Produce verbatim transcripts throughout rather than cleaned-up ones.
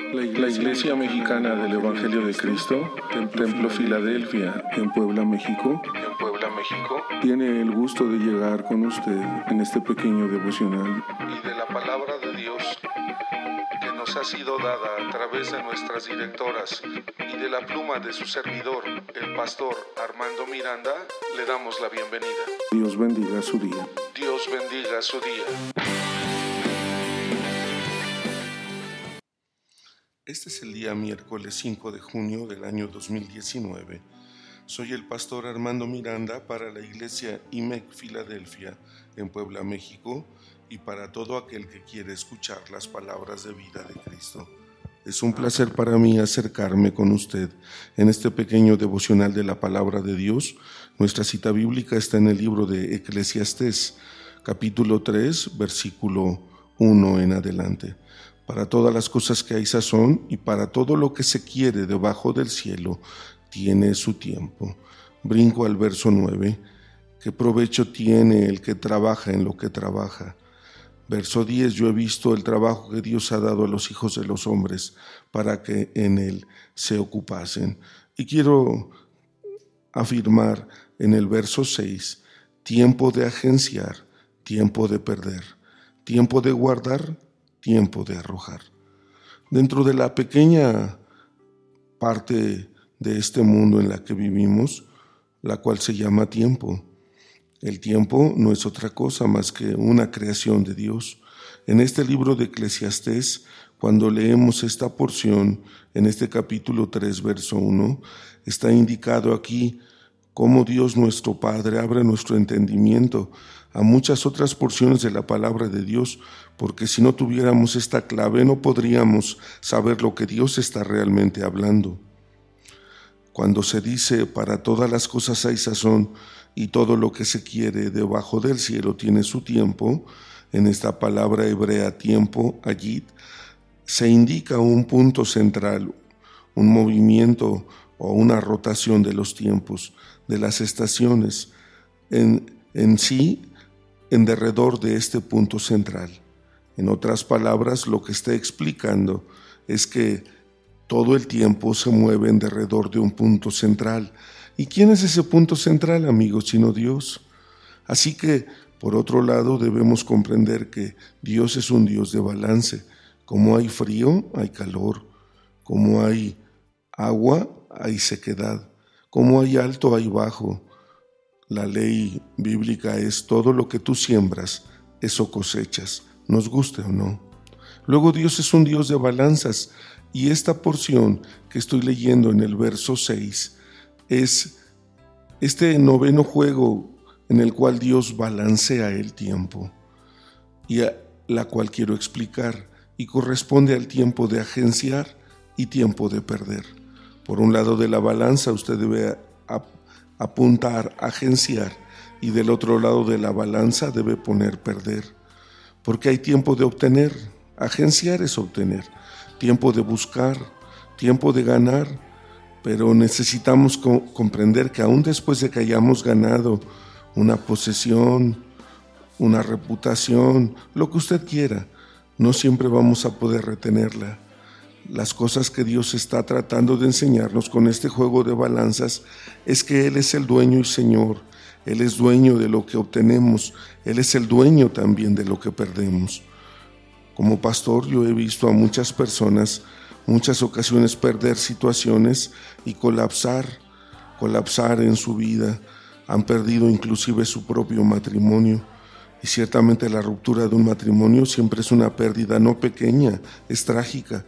La Iglesia Mexicana del Evangelio de Cristo, Templo Filadelfia, en Puebla, México, en Puebla, México, tiene el gusto de llegar con usted en este pequeño devocional y de la palabra de Dios que nos ha sido dada a través de nuestras directoras y de la pluma de su servidor, el pastor Armando Miranda. Le damos la bienvenida. Dios bendiga su día. Dios bendiga su día. Este es el día miércoles cinco de junio del año dos mil diecinueve. Soy el pastor Armando Miranda para la iglesia I M E C Filadelfia en Puebla, México, y para todo aquel que quiere escuchar las palabras de vida de Cristo. Es un placer para mí acercarme con usted en este pequeño devocional de la palabra de Dios. Nuestra cita bíblica está en el libro de Eclesiastés, capítulo tres, versículo uno en adelante. Para todas las cosas que hay sazón, y para todo lo que se quiere debajo del cielo, tiene su tiempo. Brinco al verso nueve. ¿Qué provecho tiene el que trabaja en lo que trabaja? Verso diez. Yo he visto el trabajo que Dios ha dado a los hijos de los hombres para que en él se ocupasen. Y quiero afirmar en el verso seis. Tiempo de agenciar, tiempo de perder, tiempo de guardar, tiempo de arrojar. Dentro de la pequeña parte de este mundo en la que vivimos, la cual se llama tiempo, el tiempo no es otra cosa más que una creación de Dios. En este libro de Eclesiastés, cuando leemos esta porción, en este capítulo tres, verso uno, está indicado aquí cómo Dios nuestro Padre abre nuestro entendimiento a muchas otras porciones de la palabra de Dios, porque si no tuviéramos esta clave no podríamos saber lo que Dios está realmente hablando. Cuando se dice para todas las cosas hay sazón y todo lo que se quiere debajo del cielo tiene su tiempo, en esta palabra hebrea tiempo, ayid, se indica un punto central, un movimiento o una rotación de los tiempos, de las estaciones, en, en sí, en derredor de este punto central. En otras palabras, lo que está explicando es que todo el tiempo se mueve en derredor de un punto central. ¿Y quién es ese punto central, amigos, sino Dios? Así que, por otro lado, debemos comprender que Dios es un Dios de balance. Como hay frío, hay calor. Como hay agua, hay sequedad. Como hay alto, hay bajo. La ley bíblica es todo lo que tú siembras, eso cosechas, nos guste o no. Luego Dios es un Dios de balanzas, y esta porción que estoy leyendo en el verso seis es este noveno juego en el cual Dios balancea el tiempo, y a la cual quiero explicar, y corresponde al tiempo de agenciar y tiempo de perder. Por un lado de la balanza usted debe ap- apuntar, agenciar, y del otro lado de la balanza debe poner perder, porque hay tiempo de obtener, agenciar es obtener, tiempo de buscar, tiempo de ganar, pero necesitamos co- comprender que aún después de que hayamos ganado una posesión, una reputación, lo que usted quiera, no siempre vamos a poder retenerla. Las cosas que Dios está tratando de enseñarnos con este juego de balanzas es que Él es el dueño y Señor. Él es dueño de lo que obtenemos. Él es el dueño también de lo que perdemos. Como pastor, yo he visto a muchas personas, muchas ocasiones perder situaciones y colapsar, colapsar en su vida. Han perdido inclusive su propio matrimonio. Y ciertamente la ruptura de un matrimonio siempre es una pérdida no pequeña, es trágica.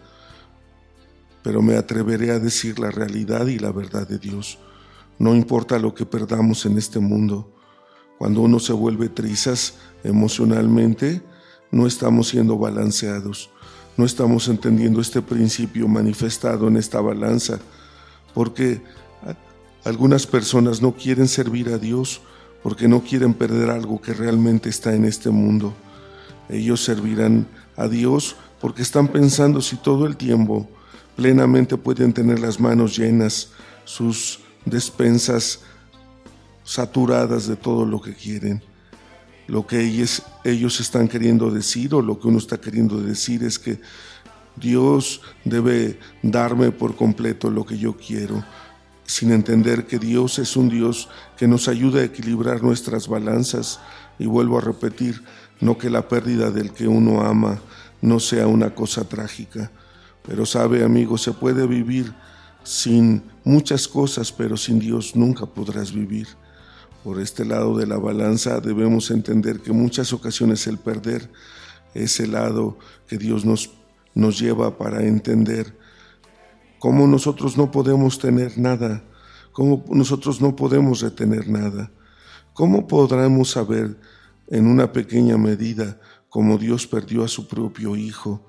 Pero me atreveré a decir la realidad y la verdad de Dios. No importa lo que perdamos en este mundo. Cuando uno se vuelve trizas emocionalmente, no estamos siendo balanceados. No estamos entendiendo este principio manifestado en esta balanza, porque algunas personas no quieren servir a Dios porque no quieren perder algo que realmente está en este mundo. Ellos servirán a Dios porque están pensando si todo el tiempo plenamente pueden tener las manos llenas, sus despensas saturadas de todo lo que quieren. Lo que ellos, ellos están queriendo decir, o lo que uno está queriendo decir, es que Dios debe darme por completo lo que yo quiero, sin entender que Dios es un Dios que nos ayuda a equilibrar nuestras balanzas. Y vuelvo a repetir, no que la pérdida del que uno ama no sea una cosa trágica, pero sabe, amigo, se puede vivir sin muchas cosas, pero sin Dios nunca podrás vivir. Por este lado de la balanza debemos entender que en muchas ocasiones el perder es el lado que Dios nos, nos lleva para entender cómo nosotros no podemos tener nada, cómo nosotros no podemos retener nada. ¿Cómo podremos saber en una pequeña medida cómo Dios perdió a su propio Hijo,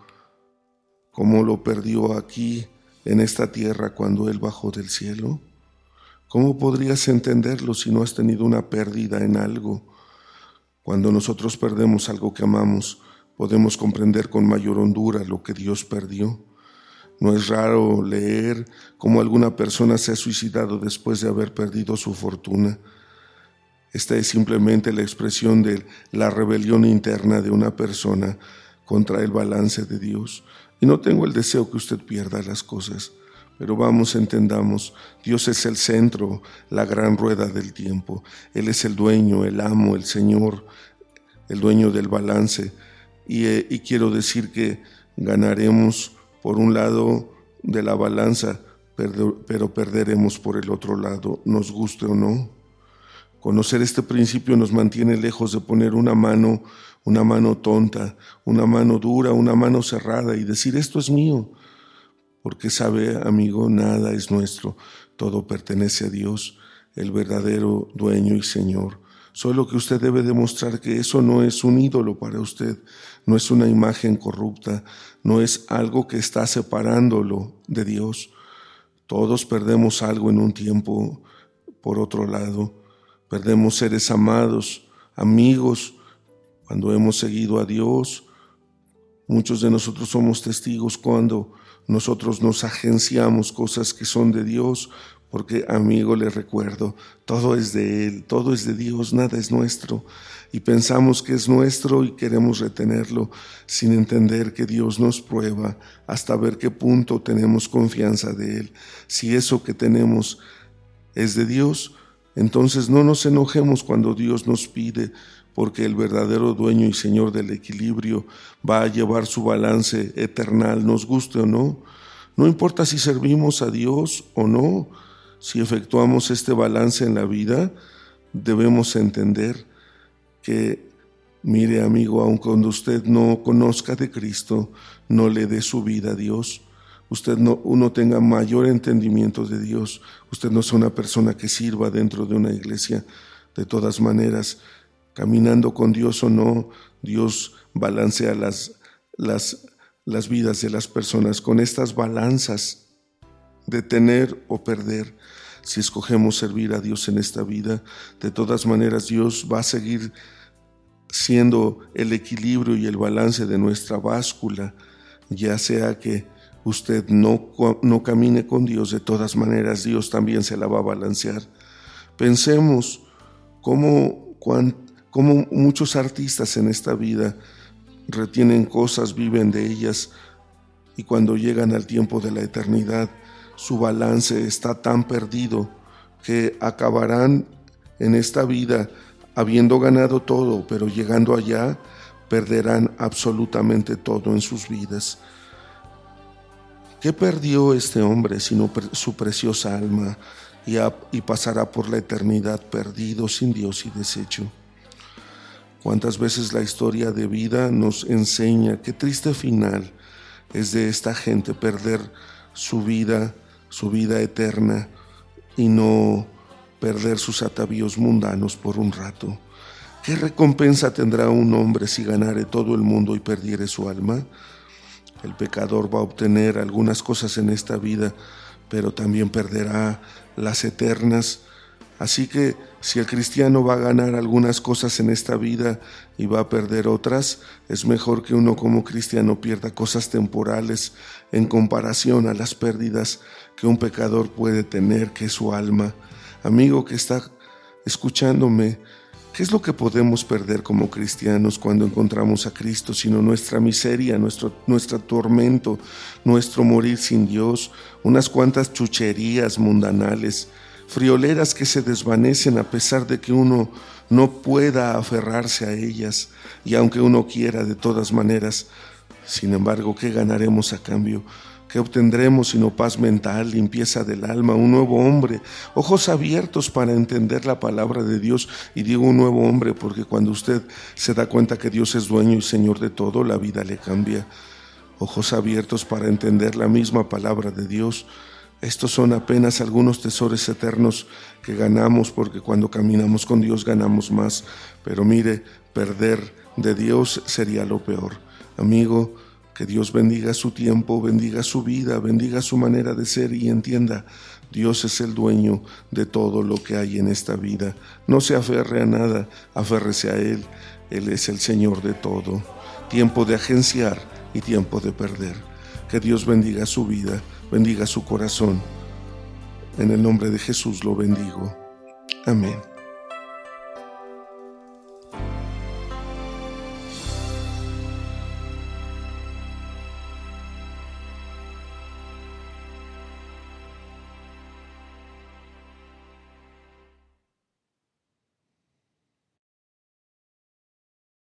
cómo lo perdió aquí en esta tierra cuando Él bajó del cielo? ¿Cómo podrías entenderlo si no has tenido una pérdida en algo? Cuando nosotros perdemos algo que amamos, podemos comprender con mayor hondura lo que Dios perdió. No es raro leer cómo alguna persona se ha suicidado después de haber perdido su fortuna. Esta es simplemente la expresión de la rebelión interna de una persona contra el balance de Dios. Y no tengo el deseo que usted pierda las cosas, pero vamos, entendamos, Dios es el centro, la gran rueda del tiempo. Él es el dueño, el amo, el Señor, el dueño del balance. Y, eh, y quiero decir que ganaremos por un lado de la balanza, pero, pero perderemos por el otro lado, nos guste o no. Conocer este principio nos mantiene lejos de poner una mano, una mano tonta, una mano dura, una mano cerrada y decir esto es mío. Porque sabe, amigo, nada es nuestro, todo pertenece a Dios, el verdadero dueño y Señor. Solo que usted debe demostrar que eso no es un ídolo para usted, no es una imagen corrupta, no es algo que está separándolo de Dios. Todos perdemos algo en un tiempo, por otro lado. Perdemos seres amados, amigos, cuando hemos seguido a Dios. Muchos de nosotros somos testigos cuando nosotros nos agenciamos cosas que son de Dios, porque, amigo, le recuerdo, todo es de Él, todo es de Dios, nada es nuestro. Y pensamos que es nuestro y queremos retenerlo sin entender que Dios nos prueba hasta ver qué punto tenemos confianza de Él. Si eso que tenemos es de Dios, entonces no nos enojemos cuando Dios nos pide, porque el verdadero dueño y Señor del equilibrio va a llevar su balance eternal, nos guste o no. No importa si servimos a Dios o no, si efectuamos este balance en la vida, debemos entender que, mire, amigo, aun cuando usted no conozca de Cristo, no le dé su vida a Dios. Usted no uno tenga mayor entendimiento de Dios. Usted no es una persona que sirva dentro de una iglesia. De todas maneras, caminando con Dios o no, Dios balancea las, las, las vidas de las personas con estas balanzas de tener o perder. Si escogemos servir a Dios en esta vida, de todas maneras Dios va a seguir siendo el equilibrio y el balance de nuestra báscula, ya sea que usted no, no camine con Dios, de todas maneras Dios también se la va a balancear. Pensemos cómo, cuán, cómo muchos artistas en esta vida retienen cosas, viven de ellas, y cuando llegan al tiempo de la eternidad, su balance está tan perdido que acabarán en esta vida habiendo ganado todo, pero llegando allá perderán absolutamente todo en sus vidas. ¿Qué perdió este hombre sino su preciosa alma y, a, y pasará por la eternidad perdido, sin Dios y deshecho? ¿Cuántas veces la historia de vida nos enseña qué triste final es de esta gente perder su vida, su vida eterna y no perder sus atavíos mundanos por un rato? ¿Qué recompensa tendrá un hombre si ganare todo el mundo y perdiere su alma? El pecador va a obtener algunas cosas en esta vida, pero también perderá las eternas. Así que si el cristiano va a ganar algunas cosas en esta vida y va a perder otras, es mejor que uno como cristiano pierda cosas temporales en comparación a las pérdidas que un pecador puede tener, que es su alma. Amigo que está escuchándome, ¿Qué es lo que podemos perder como cristianos cuando encontramos a Cristo, sino nuestra miseria, nuestro, nuestro tormento, nuestro morir sin Dios, unas cuantas chucherías mundanales, frioleras que se desvanecen a pesar de que uno no pueda aferrarse a ellas, y aunque uno quiera de todas maneras? Sin embargo, ¿qué ganaremos a cambio? ¿Qué obtendremos sino paz mental, limpieza del alma, un nuevo hombre, ojos abiertos para entender la palabra de Dios? Y digo un nuevo hombre porque cuando usted se da cuenta que Dios es dueño y Señor de todo, la vida le cambia. Ojos abiertos para entender la misma palabra de Dios. Estos son apenas algunos tesoros eternos que ganamos, porque cuando caminamos con Dios ganamos más. Pero mire, perder de Dios sería lo peor. Amigo, que Dios bendiga su tiempo, bendiga su vida, bendiga su manera de ser y entienda, Dios es el dueño de todo lo que hay en esta vida. No se aferre a nada, aférrese a Él. Él es el Señor de todo. Tiempo de agenciar y tiempo de perder. Que Dios bendiga su vida, bendiga su corazón. En el nombre de Jesús lo bendigo. Amén.